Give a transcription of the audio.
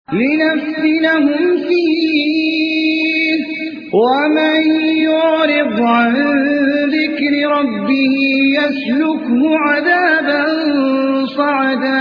लिनफ्तिनहुम फीह वमन युरिद अन ज़िक्रि रब्बिही यसलुकहु अज़ाबन सअदा।